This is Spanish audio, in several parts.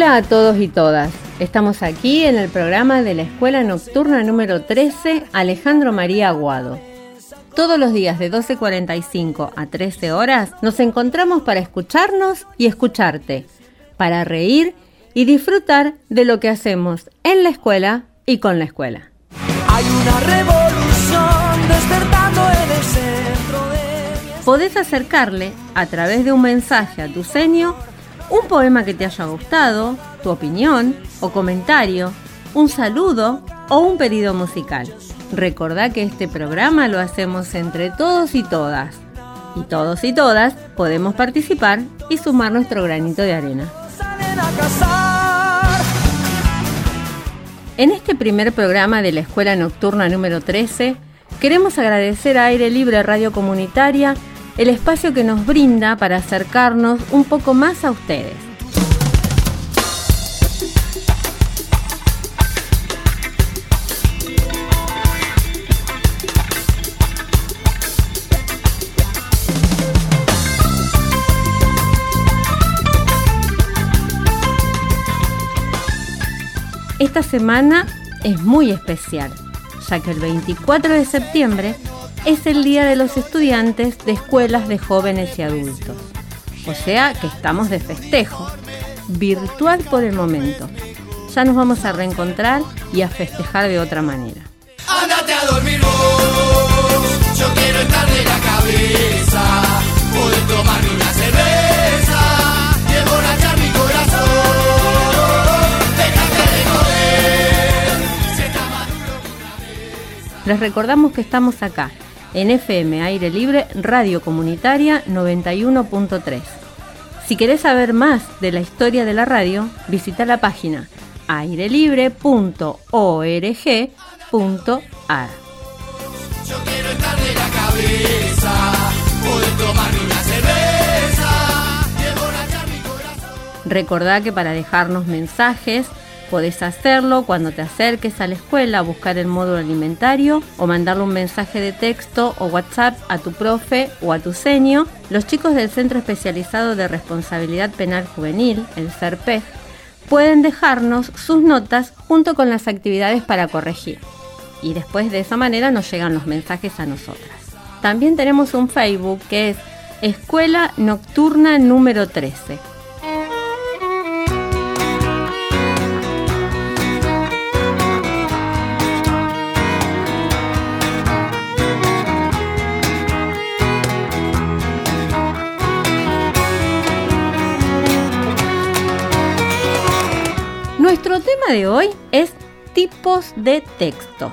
día a todos y todas. Estamos aquí en el programa de la Escuela Nocturna número 13, Alejandro María Aguado. Todos los días de 12:45 a 13 horas nos encontramos para escucharnos y escucharte, para reír y disfrutar de lo que hacemos en la escuela y con la escuela. Hay una revolución despertando en el centro de... Podés acercarle a través de un mensaje a tu senio un poema que te haya gustado, tu opinión o comentario, un saludo o un pedido musical. Recordá que este programa lo hacemos entre todos y todas. Y todos y todas podemos participar y sumar nuestro granito de arena. En este primer programa de la Escuela Nocturna número 13, queremos agradecer a Aire Libre Radio Comunitaria el espacio que nos brinda para acercarnos un poco más a ustedes. Esta semana es muy especial, ya que el 24 de septiembre es el Día de los Estudiantes de Escuelas de Jóvenes y Adultos. O sea que estamos de festejo, virtual por el momento. Ya nos vamos a reencontrar y a festejar de otra manera. Ándate a dormir vos, yo quiero estar de la cabeza, poder tomarme una cerveza y emborrachar mi corazón. Les recordamos que estamos acá, en FM Aire Libre Radio Comunitaria 91.3. Si querés saber más de la historia de la radio, visita la página airelibre.org.ar. Yo quiero estar de la cabeza, poder tomarme una cerveza y emborrachar mi corazón. Recordá que para dejarnos mensajes podés hacerlo cuando te acerques a la escuela a buscar el módulo alimentario o mandarle un mensaje de texto o WhatsApp a tu profe o a tu senio. Los chicos del Centro Especializado de Responsabilidad Penal Juvenil, el CERPEJ, pueden dejarnos sus notas junto con las actividades para corregir. Y después de esa manera nos llegan los mensajes a nosotras. También tenemos un Facebook que es Escuela Nocturna número 13. Nuestro tema de hoy es tipos de textos.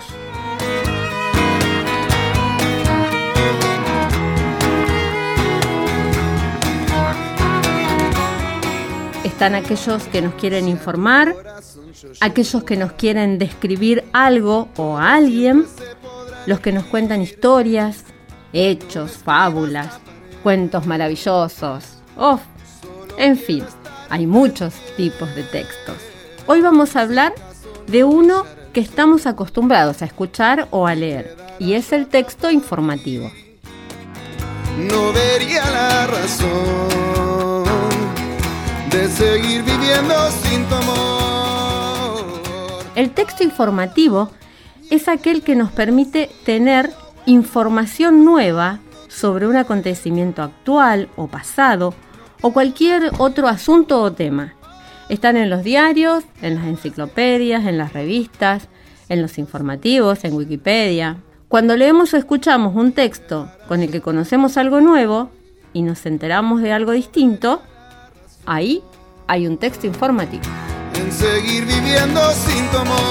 Están aquellos que nos quieren informar, aquellos que nos quieren describir algo o a alguien, los que nos cuentan historias, hechos, fábulas, cuentos maravillosos, en fin, hay muchos tipos de textos. Hoy vamos a hablar de uno que estamos acostumbrados a escuchar o a leer, y es el texto informativo. No vería la razón de seguir viviendo sin tu amor. El texto informativo es aquel que nos permite tener información nueva sobre un acontecimiento actual o pasado o cualquier otro asunto o tema. Están en los diarios, en las enciclopedias, en las revistas, en los informativos, en Wikipedia. Cuando leemos o escuchamos un texto con el que conocemos algo nuevo y nos enteramos de algo distinto, ahí hay un texto informativo. En seguir viviendo sin tu amor.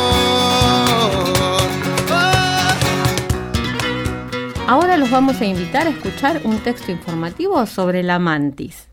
Ahora los vamos a invitar a escuchar un texto informativo sobre la mantis.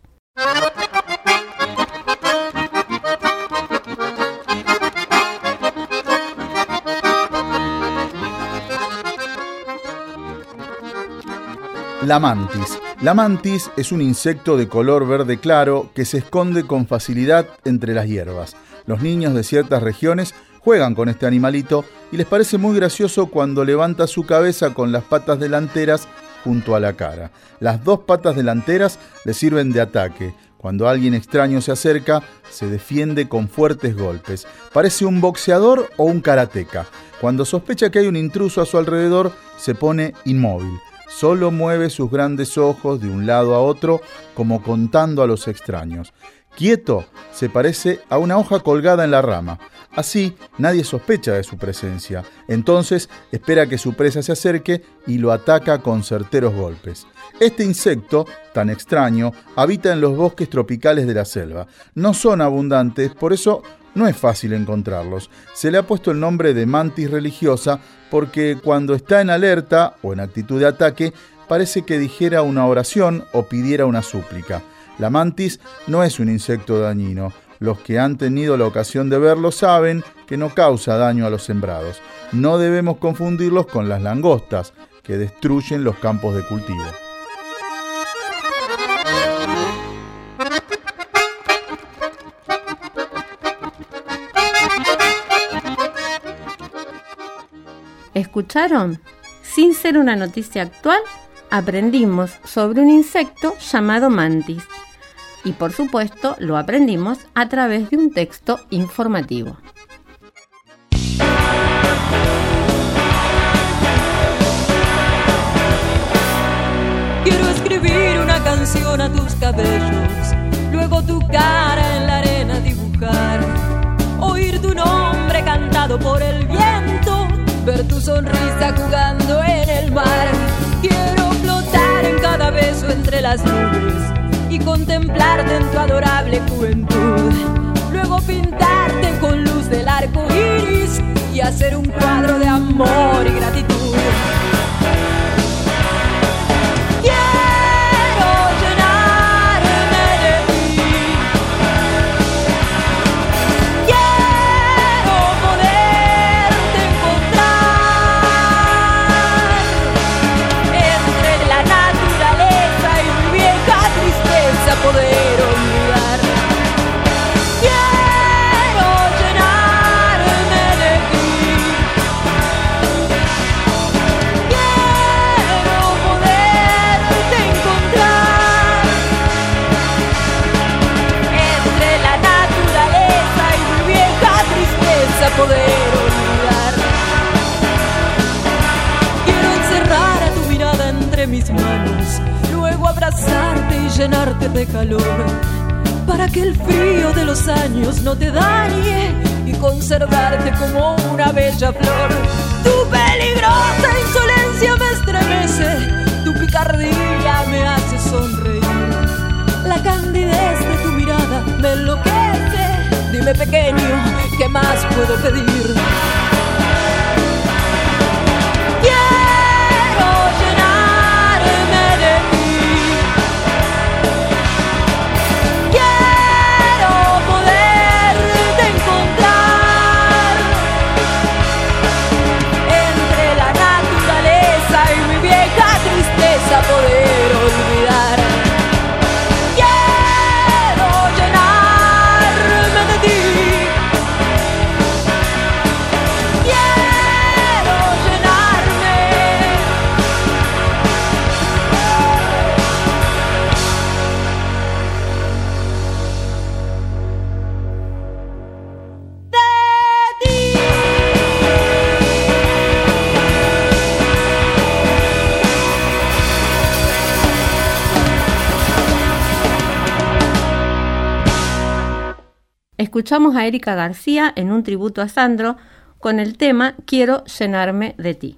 La mantis. La mantis es un insecto de color verde claro que se esconde con facilidad entre las hierbas. Los niños de ciertas regiones juegan con este animalito y les parece muy gracioso cuando levanta su cabeza con las patas delanteras junto a la cara. Las dos patas delanteras le sirven de ataque. Cuando alguien extraño se acerca, se defiende con fuertes golpes. Parece un boxeador o un karateca. Cuando sospecha que hay un intruso a su alrededor, se pone inmóvil. Solo mueve sus grandes ojos de un lado a otro, como contando a los extraños. Quieto, se parece a una hoja colgada en la rama. Así, nadie sospecha de su presencia. Entonces, espera que su presa se acerque y lo ataca con certeros golpes. Este insecto, tan extraño, habita en los bosques tropicales de la selva. No son abundantes, por eso no es fácil encontrarlos. Se le ha puesto el nombre de mantis religiosa porque cuando está en alerta o en actitud de ataque, parece que dijera una oración o pidiera una súplica. La mantis no es un insecto dañino. Los que han tenido la ocasión de verlo saben que no causa daño a los sembrados. No debemos confundirlos con las langostas, que destruyen los campos de cultivo. ¿Escucharon? Sin ser una noticia actual, aprendimos sobre un insecto llamado mantis. Y por supuesto, lo aprendimos a través de un texto informativo. Quiero escribir una canción a tus cabellos, luego tu cara en la arena dibujar, oír tu nombre cantado por el viento, ver tu sonrisa jugando en el mar. Quiero flotar en cada beso entre las nubes y contemplarte en tu adorable juventud, luego pintarte con luz del arco iris y hacer un cuadro de amor y gratitud. Poder olvidar. Quiero llenarme de ti. Quiero poderte encontrar entre la naturaleza y mi vieja tristeza. Poder olvidar. Quiero encerrar a tu mirada entre mis manos, luego abrazarte y llenarte de calor, para que el frío de los años no te dañe y conservarte como una bella flor. Tu peligrosa insolencia me estremece, tu picardía me hace sonreír, la candidez de tu mirada me enloquece. Dime, pequeño, ¿qué más puedo pedir? Poder olvidar. Quiero llenarme de ti. Quiero llenarme de ti. Escuchamos a Erika García en un tributo a Sandro con el tema Quiero llenarme de ti.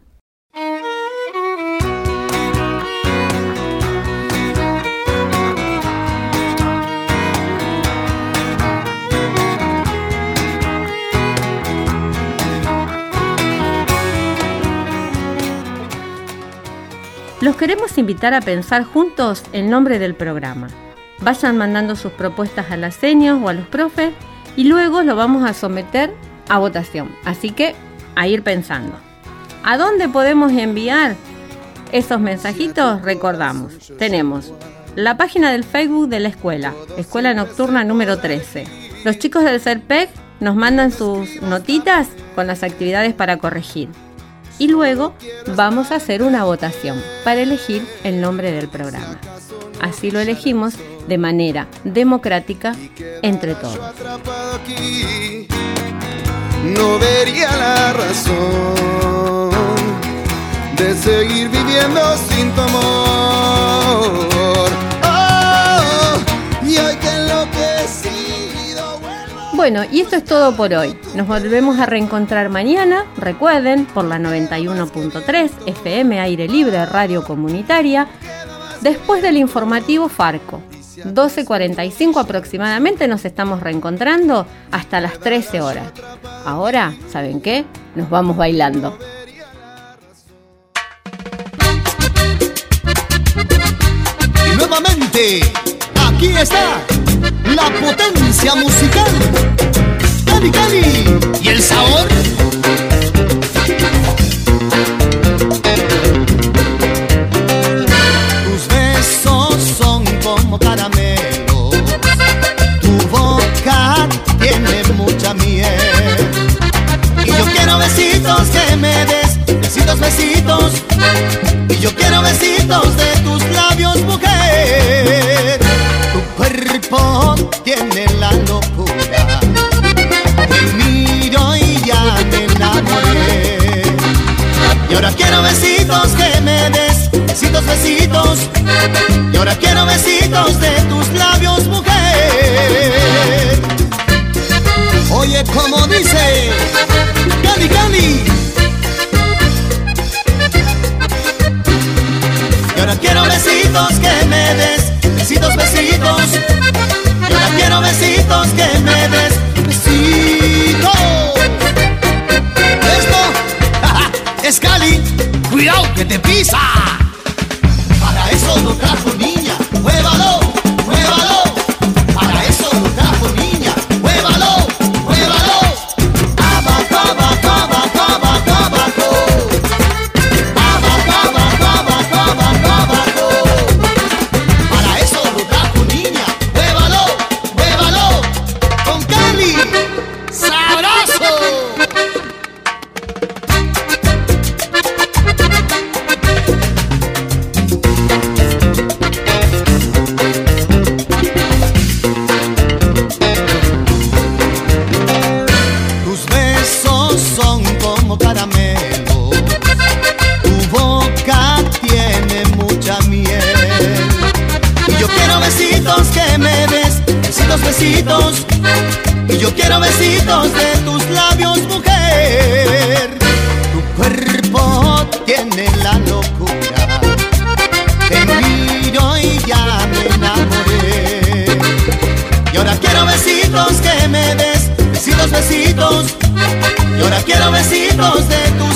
Los queremos invitar a pensar juntos el nombre del programa. Vayan mandando sus propuestas a las señas o a los profes y luego lo vamos a someter a votación. Así que a ir pensando. ¿A dónde podemos enviar esos mensajitos? Recordamos, tenemos la página del Facebook de la escuela, Escuela Nocturna número 13. Los chicos del CERPEC nos mandan sus notitas con las actividades para corregir. Y luego vamos a hacer una votación para elegir el nombre del programa. Así lo elegimos de manera democrática entre todos. Atrapado aquí, no vería la razón de seguir viviendo sin tu amor. Oh, y hoy que enloquecido vuelvo. Bueno, y esto es todo por hoy. Nos volvemos a reencontrar mañana, recuerden, por la 91.3 FM Aire Libre Radio Comunitaria, después del informativo Farco. 12:45 aproximadamente nos estamos reencontrando hasta las 13 horas. Ahora, ¿saben qué? Nos vamos bailando. Y nuevamente, aquí está la potencia musical. Cali Cali y el sabor. Tus besos son como caramelos, tu boca tiene mucha miel. Y yo quiero besitos que me des, besitos, besitos. Y yo quiero besitos de tus labios, mujer. Tu cuerpo tiene la locura. Te miro y ya me enamoré. Y ahora quiero besitos que me des, besitos, besitos. Y ahora quiero besitos de tus labios, mujer. Oye, como dice Cali Cali. Y ahora quiero besitos que me des, besitos, besitos. Y ahora quiero besitos que me des, besitos. Esto es Cali, cuidado que te pisa. Para eso lo trajo, niña, muévalo, muévalo. Para eso lo trajo, niña, muévalo, muévalo. Abajo, abajo, abajo, abajo, abajo. Abajo, abajo, abajo, abajo, abajo. Para eso lo trajo, niña, muévalo, muévalo. Con Cali, sabroso. Tus besos son como caramelos, tu boca tiene mucha miel. Y yo quiero besitos que me des, besitos, besitos. Y yo quiero besitos de tus labios, mujer. Tu cuerpo tiene la locura. Te miro y ya me enamoré. Y ahora quiero besitos que me des, besitos, besitos. Y ahora quiero besitos de tus